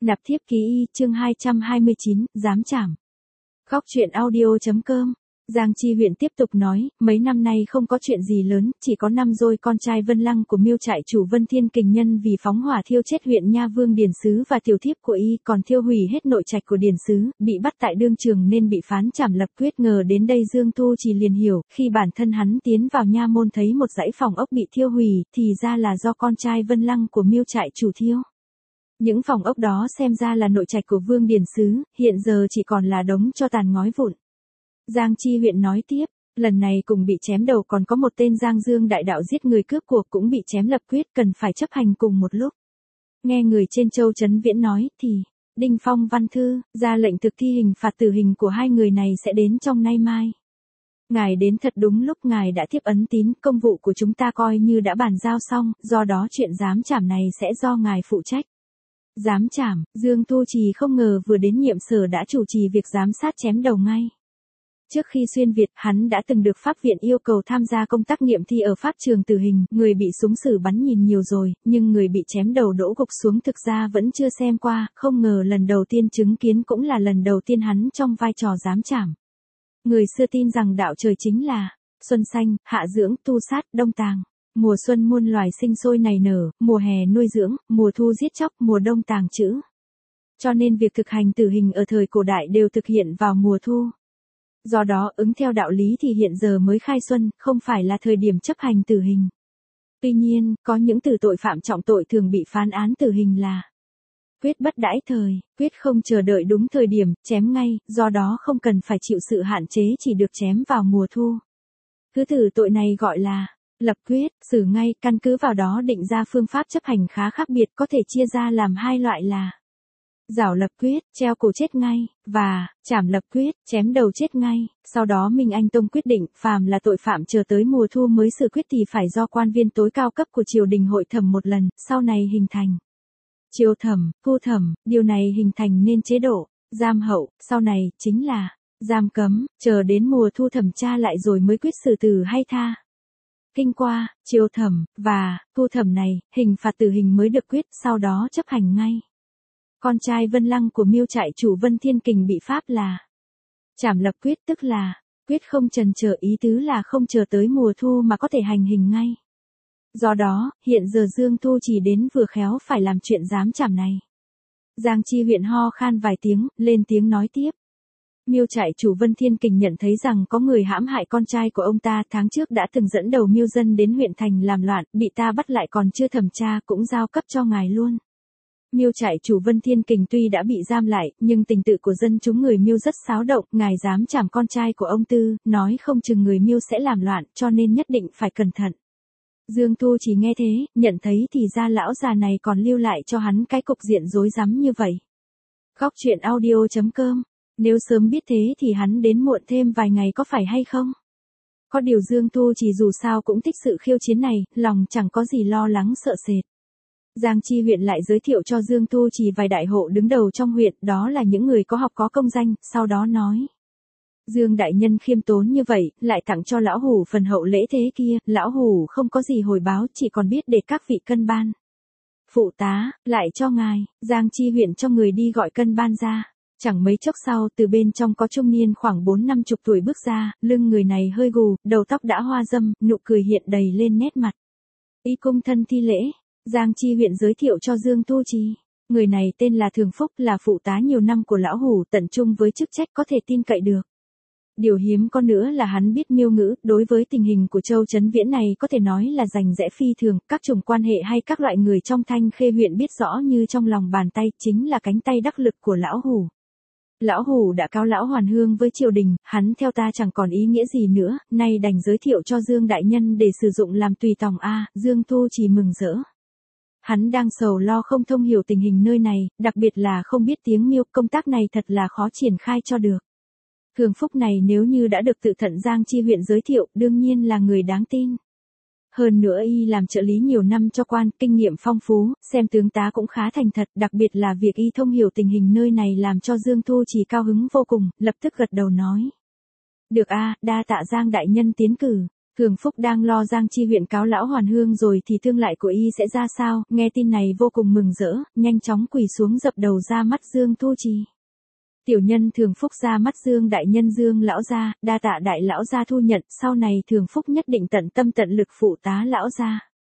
Nạp thiếp ký y, chương 229, giám trảm. Khóc chuyện audio.com. Giang Chi Huyện tiếp tục nói, mấy năm nay không có chuyện gì lớn, chỉ có năm rồi con trai Vân Lăng của Miêu trại chủ Vân Thiên Kình nhân vì phóng hỏa thiêu chết huyện Nha Vương Điền Sứ và tiểu thiếp của y, còn thiêu hủy hết nội trạch của Điền Sứ, bị bắt tại đương trường nên bị phán trảm lập quyết. Ngờ đến đây Dương Tu Chỉ liền hiểu, khi bản thân hắn tiến vào nha môn thấy một dãy phòng ốc bị thiêu hủy, thì ra là do con trai Vân Lăng của Miêu trại chủ thiêu. Những phòng ốc đó xem ra là nội trạch của Vương Điền Sứ, hiện giờ chỉ còn là đống tro tàn ngói vụn. Giang Chi Huyện nói tiếp, lần này cùng bị chém đầu còn có một tên Giang Dương đại đạo giết người cướp của cũng bị chém lập quyết, cần phải chấp hành cùng một lúc. Nghe người trên Châu Trấn Viễn nói thì, Đinh Phong văn thư, ra lệnh thực thi hình phạt tử hình của hai người này sẽ đến trong nay mai. Ngài đến thật đúng lúc, ngài đã tiếp ấn tín, công vụ của chúng ta coi như đã bàn giao xong, do đó chuyện giám trảm này sẽ do ngài phụ trách. Giám trảm, Dương Tu Trì không ngờ vừa đến nhiệm sở đã chủ trì việc giám sát chém đầu ngay. Trước khi xuyên Việt, hắn đã từng được Pháp viện yêu cầu tham gia công tác nghiệm thi ở Pháp trường tử hình, người bị súng xử bắn nhìn nhiều rồi, nhưng người bị chém đầu đổ gục xuống thực ra vẫn chưa xem qua, không ngờ lần đầu tiên chứng kiến cũng là lần đầu tiên hắn trong vai trò giám trảm. Người xưa tin rằng đạo trời chính là xuân xanh, hạ dưỡng, tu sát, đông tàng. Mùa xuân muôn loài sinh sôi nảy nở, mùa hè nuôi dưỡng, mùa thu giết chóc, mùa đông tàng trữ. Cho nên việc thực hành tử hình ở thời cổ đại đều thực hiện vào mùa thu. Do đó ứng theo đạo lý thì hiện giờ mới khai xuân, không phải là thời điểm chấp hành tử hình. Tuy nhiên, có những tử tội phạm trọng tội thường bị phán án tử hình là quyết bất đãi thời, quyết không chờ đợi đúng thời điểm, chém ngay, do đó không cần phải chịu sự hạn chế chỉ được chém vào mùa thu. Thứ tử tội này gọi là lập quyết, xử ngay, căn cứ vào đó định ra phương pháp chấp hành khá khác biệt, có thể chia ra làm hai loại là giảo lập quyết, treo cổ chết ngay, và trảm lập quyết, chém đầu chết ngay. Sau đó Minh Anh Tông quyết định, phàm là tội phạm chờ tới mùa thu mới xử quyết thì phải do quan viên tối cao cấp của triều đình hội thẩm một lần, sau này hình thành triều thẩm, thu thẩm, điều này hình thành nên chế độ giam hậu, sau này chính là giam cấm, chờ đến mùa thu thẩm tra lại rồi mới quyết xử tử hay tha. Kinh qua, triều thẩm, và thu thẩm này, hình phạt tử hình mới được quyết, sau đó chấp hành ngay. Con trai Vân Lăng của Miêu trại chủ Vân Thiên Kình bị pháp là trảm lập quyết, tức là quyết không chần chờ, ý tứ là không chờ tới mùa thu mà có thể hành hình ngay. Do đó, hiện giờ Dương Tu chỉ đến vừa khéo phải làm chuyện giám trảm này. Giang Chi Huyện ho khan vài tiếng, lên tiếng nói tiếp. Miêu trại chủ Vân Thiên Kình nhận thấy rằng có người hãm hại con trai của ông ta, tháng trước đã từng dẫn đầu Miêu dân đến huyện thành làm loạn, bị ta bắt lại còn chưa thẩm tra, cũng giao cấp cho ngài luôn. Miêu trại chủ Vân Thiên Kình tuy đã bị giam lại, nhưng tình tự của dân chúng người Miêu rất xáo động, ngài dám trảm con trai của ông Tư, nói không chừng người Miêu sẽ làm loạn, cho nên nhất định phải cẩn thận. Dương Tu chỉ nghe thế, nhận thấy thì ra lão già này còn lưu lại cho hắn cái cục diện rối rắm như vậy. Khóc chuyện audio.com. Nếu sớm biết thế thì hắn đến muộn thêm vài ngày có phải hay không? Có điều Dương Tu chỉ dù sao cũng thích sự khiêu chiến này, lòng chẳng có gì lo lắng sợ sệt. Giang Chi Huyện lại giới thiệu cho Dương Tu chỉ vài đại hộ đứng đầu trong huyện, đó là những người có học có công danh, sau đó nói. Dương đại nhân khiêm tốn như vậy, lại tặng cho lão hủ phần hậu lễ thế kia, lão hủ không có gì hồi báo, chỉ còn biết để các vị cân ban. Phụ tá, lại cho ngài, Giang Chi Huyện cho người đi gọi cân ban ra. Chẳng mấy chốc sau, từ bên trong có trung niên khoảng 4-50 tuổi bước ra, lưng người này hơi gù, đầu tóc đã hoa râm, nụ cười hiện đầy lên nét mặt. Y cung thân thi lễ, Giang Chi Huyện giới thiệu cho Dương Tu Trì. Người này tên là Thường Phúc, là phụ tá nhiều năm của lão hủ, tận trung với chức trách có thể tin cậy được. Điều hiếm có nữa là hắn biết Miêu ngữ, đối với tình hình của Châu Trấn Viễn này có thể nói là rành rẽ phi thường, các chủng quan hệ hay các loại người trong Thanh Khê huyện biết rõ như trong lòng bàn tay, chính là cánh tay đắc lực của lão hủ. Lão hủ đã cáo lão hoàn hương với triều đình, hắn theo ta chẳng còn ý nghĩa gì nữa, nay đành giới thiệu cho Dương đại nhân để sử dụng làm tùy tòng a. Dương Tu chỉ mừng rỡ. Hắn đang sầu lo không thông hiểu tình hình nơi này, đặc biệt là không biết tiếng Miêu, công tác này thật là khó triển khai cho được. Thường Phúc này nếu như đã được tự thận Giang Chi Huyện giới thiệu, đương nhiên là người đáng tin. Hơn nữa y làm trợ lý nhiều năm cho quan, kinh nghiệm phong phú, xem tướng tá cũng khá thành thật, đặc biệt là việc y thông hiểu tình hình nơi này làm cho Dương Tu chỉ cao hứng vô cùng, lập tức gật đầu nói. Được a, đa tạ Giang đại nhân tiến cử. Thường Phúc đang lo Giang Chi huyện cáo lão Hoàn Hương rồi thì tương lại của y sẽ ra sao, nghe tin này vô cùng mừng rỡ, nhanh chóng quỳ xuống dập đầu ra mắt Dương Tu Trì. Tiểu nhân Thường Phúc ra mắt Dương đại nhân Dương lão gia, đa tạ đại lão gia thu nhận, sau này Thường Phúc nhất định tận tâm tận lực phụ tá lão gia.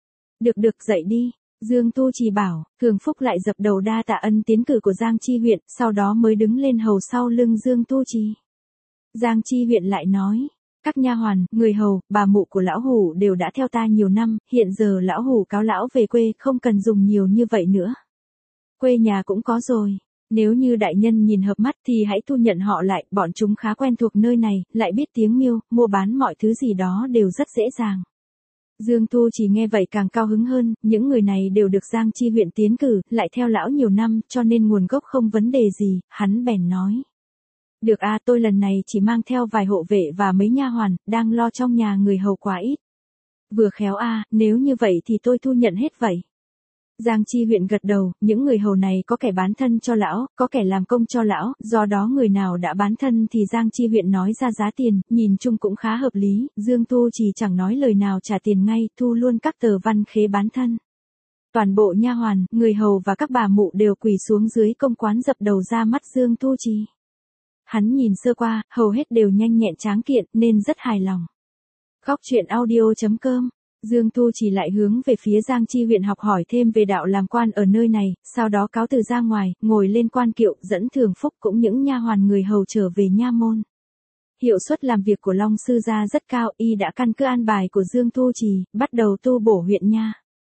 Được dậy đi. Dương Tu Trì bảo, Thường Phúc lại dập đầu đa tạ ân tiến cử của Giang Chi huyện, sau đó mới đứng lên hầu sau lưng Dương Tu Trì. Giang Chi huyện lại nói, các nha hoàn, người hầu, bà mụ của lão hủ đều đã theo ta nhiều năm, hiện giờ lão hủ cáo lão về quê, không cần dùng nhiều như vậy nữa. Quê nhà cũng có rồi. Nếu như đại nhân nhìn hợp mắt thì hãy thu nhận họ lại, bọn chúng khá quen thuộc nơi này, lại biết tiếng miêu, mua bán mọi thứ gì đó đều rất dễ dàng. Dương Tu Trì nghe vậy càng cao hứng hơn, những người này đều được Giang Chi huyện tiến cử, lại theo lão nhiều năm, cho nên nguồn gốc không vấn đề gì, hắn bèn nói. Được tôi lần này chỉ mang theo vài hộ vệ và mấy nha hoàn, đang lo trong nhà người hầu quá ít. Vừa khéo nếu như vậy thì tôi thu nhận hết vậy. Giang Chi huyện gật đầu, những người hầu này có kẻ bán thân cho lão, có kẻ làm công cho lão, do đó người nào đã bán thân thì Giang Chi huyện nói ra giá tiền, nhìn chung cũng khá hợp lý, Dương Tu Trì chẳng nói lời nào trả tiền ngay, thu luôn các tờ văn khế bán thân. Toàn bộ nha hoàn, người hầu và các bà mụ đều quỳ xuống dưới công quán dập đầu ra mắt Dương Tu Trì. Hắn nhìn sơ qua, hầu hết đều nhanh nhẹn tráng kiện, nên rất hài lòng. Khóc chuyện audio.com. Dương Tu Trì lại hướng về phía Giang Chi huyện học hỏi thêm về đạo làm quan ở nơi này, sau đó cáo từ ra ngoài, ngồi lên quan kiệu, dẫn Thường Phúc cũng những nha hoàn người hầu trở về nha môn. Hiệu suất làm việc của Long sư gia rất cao, y đã căn cứ an bài của Dương Tu Trì, bắt đầu tu bổ huyện nha.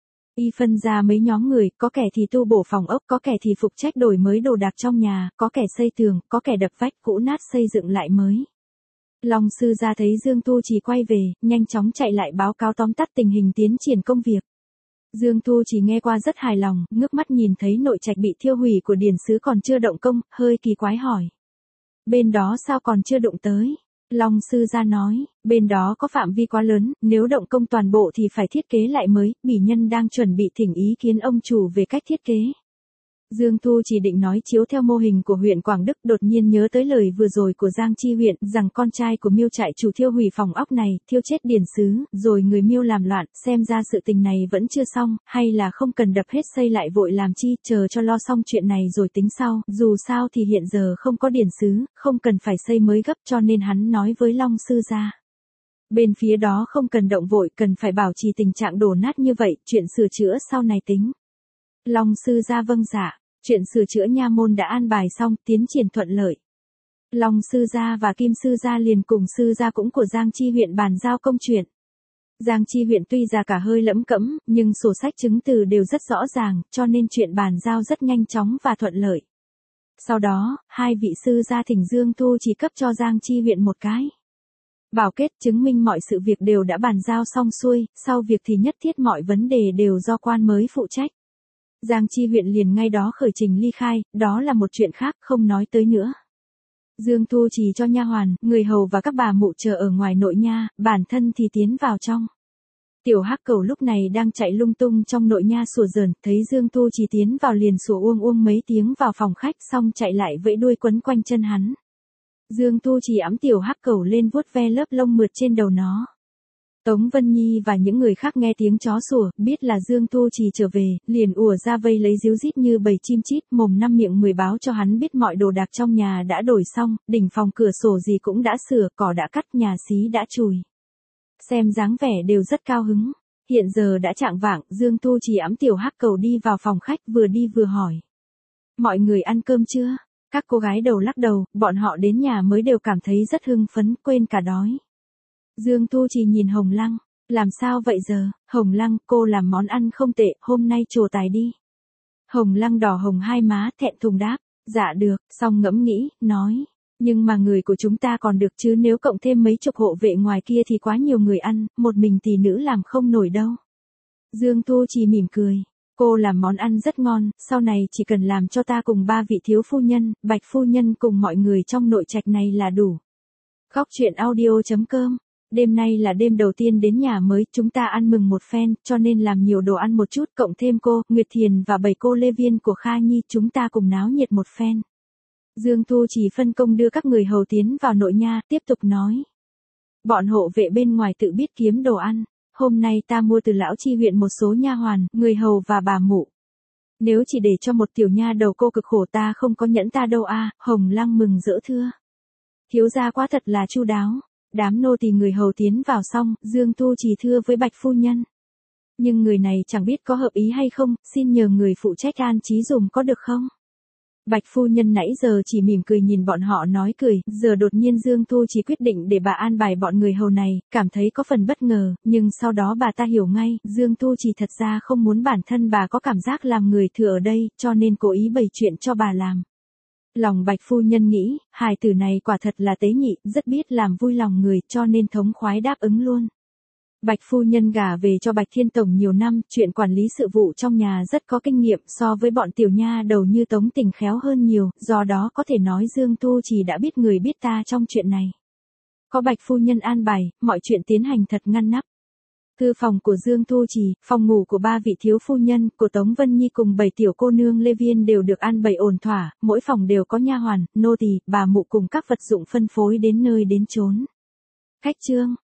Y phân ra mấy nhóm người, có kẻ thì tu bổ phòng ốc, có kẻ thì phụ trách đổi mới đồ đạc trong nhà, có kẻ xây tường, có kẻ đập vách cũ nát xây dựng lại mới. Long sư gia thấy Dương Tu Trì quay về, nhanh chóng chạy lại báo cáo tóm tắt tình hình tiến triển công việc. Dương Tu Trì nghe qua rất hài lòng, ngước mắt nhìn thấy nội trạch bị thiêu hủy của điển sứ còn chưa động công, hơi kỳ quái hỏi. Bên đó sao còn chưa đụng tới? Long sư gia nói, bên đó có phạm vi quá lớn, nếu động công toàn bộ thì phải thiết kế lại mới, bỉ nhân đang chuẩn bị thỉnh ý kiến ông chủ về cách thiết kế. Dương Tu chỉ định nói chiếu theo mô hình của huyện Quảng Đức, đột nhiên nhớ tới lời vừa rồi của Giang Chi huyện, rằng con trai của Miêu trại chủ thiêu hủy phòng ốc này, thiêu chết điển sứ, rồi người Miêu làm loạn, xem ra sự tình này vẫn chưa xong, hay là không cần đập hết xây lại vội làm chi, chờ cho lo xong chuyện này rồi tính sau, dù sao thì hiện giờ không có điển sứ, không cần phải xây mới gấp, cho nên hắn nói với Long sư gia. Bên phía đó không cần động vội, cần phải bảo trì tình trạng đổ nát như vậy, chuyện sửa chữa sau này tính. Long sư gia vâng dạ. Chuyện sửa chữa nha môn đã an bài xong, tiến triển thuận lợi. Long sư gia và Kim sư gia liền cùng sư gia cũng của Giang Chi huyện bàn giao công chuyện. Giang Chi huyện tuy già cả hơi lẫm cẫm, nhưng sổ sách chứng từ đều rất rõ ràng, cho nên chuyện bàn giao rất nhanh chóng và thuận lợi. Sau đó, hai vị sư gia thỉnh Dương Tu Trì cấp cho Giang Chi huyện một cái bảo kết chứng minh mọi sự việc đều đã bàn giao xong xuôi, sau việc thì nhất thiết mọi vấn đề đều do quan mới phụ trách. Giang Chi huyện liền ngay đó khởi trình ly khai, đó là một chuyện khác, không nói tới nữa. Dương Tu Trì cho nha hoàn, người hầu và các bà mụ chờ ở ngoài nội nha, bản thân thì tiến vào trong. Tiểu Hắc Cẩu lúc này đang chạy lung tung trong nội nha sủa dờn, thấy Dương Tu Trì tiến vào liền sủa uông mấy tiếng vào phòng khách, xong chạy lại vẫy đuôi quấn quanh chân hắn. Dương Tu Trì ẵm Tiểu Hắc Cẩu lên vuốt ve lớp lông mượt trên đầu nó. Tống Vân Nhi và những người khác nghe tiếng chó sủa, biết là Dương Tu Trì trở về, liền ùa ra vây lấy díu dít như bầy chim chít, mồm năm miệng mười báo cho hắn biết mọi đồ đạc trong nhà đã đổi xong, đỉnh phòng cửa sổ gì cũng đã sửa, cỏ đã cắt, nhà xí đã chùi. Xem dáng vẻ đều rất cao hứng. Hiện giờ đã chạng vạng, Dương Tu Trì ẵm Tiểu Hắc Cẩu đi vào phòng khách, vừa đi vừa hỏi. Mọi người ăn cơm chưa? Các cô gái đầu lắc đầu, bọn họ đến nhà mới đều cảm thấy rất hưng phấn, quên cả đói. Dương Tu Trì nhìn Hồng Lăng, làm sao vậy giờ? Hồng Lăng, cô làm món ăn không tệ, hôm nay trổ tài đi. Hồng Lăng đỏ hồng hai má, thẹn thùng đáp, dạ được, xong ngẫm nghĩ, nói, nhưng mà người của chúng ta còn được chứ, nếu cộng thêm mấy chục hộ vệ ngoài kia thì quá nhiều người ăn, một mình tỷ nữ làm không nổi đâu. Dương Tu Trì mỉm cười, cô làm món ăn rất ngon, sau này chỉ cần làm cho ta cùng ba vị thiếu phu nhân, Bạch phu nhân cùng mọi người trong nội trạch này là đủ. Khóc chuyện audio.com. Đêm nay là đêm đầu tiên đến nhà mới, chúng ta ăn mừng một phen, cho nên làm nhiều đồ ăn một chút, cộng thêm cô, Nguyệt Thiền và 7 cô lê viên của Kha Nhi, chúng ta cùng náo nhiệt một phen. Dương Tu Trì phân công đưa các người hầu tiến vào nội nha, tiếp tục nói. Bọn hộ vệ bên ngoài tự biết kiếm đồ ăn. Hôm nay ta mua từ lão chi huyện một số nha hoàn, người hầu và bà mụ. Nếu chỉ để cho một tiểu nha đầu cô cực khổ ta không có nhẫn ta đâu a. Hồng Lăng mừng rỡ thưa. Thiếu gia quá thật là chu đáo. Đám nô tỳ người hầu tiến vào xong, Dương Tu Trì thưa với Bạch phu nhân. Nhưng người này chẳng biết có hợp ý hay không, xin nhờ người phụ trách an trí dùm có được không? Bạch phu nhân nãy giờ chỉ mỉm cười nhìn bọn họ nói cười, giờ đột nhiên Dương Tu Trì quyết định để bà an bài bọn người hầu này, cảm thấy có phần bất ngờ, nhưng sau đó bà ta hiểu ngay, Dương Tu Trì thật ra không muốn bản thân bà có cảm giác làm người thừa ở đây, cho nên cố ý bày chuyện cho bà làm. Lòng Bạch phu nhân nghĩ, hài tử này quả thật là tế nhị, rất biết làm vui lòng người, cho nên thống khoái đáp ứng luôn. Bạch phu nhân gả về cho Bạch Thiên Tổng nhiều năm, chuyện quản lý sự vụ trong nhà rất có kinh nghiệm so với bọn tiểu nha đầu như Tống Tình khéo hơn nhiều, do đó có thể nói Dương Tu Trì đã biết người biết ta trong chuyện này. Có Bạch phu nhân an bài, mọi chuyện tiến hành thật ngăn nắp. Thư phòng của Dương Tu Trì, phòng ngủ của 3 vị thiếu phu nhân, của Tống Vân Nhi cùng 7 tiểu cô nương Lê Viên đều được an bày ổn thỏa, mỗi phòng đều có nha hoàn, nô tỳ, bà mụ cùng các vật dụng phân phối đến nơi đến chốn. Khách trương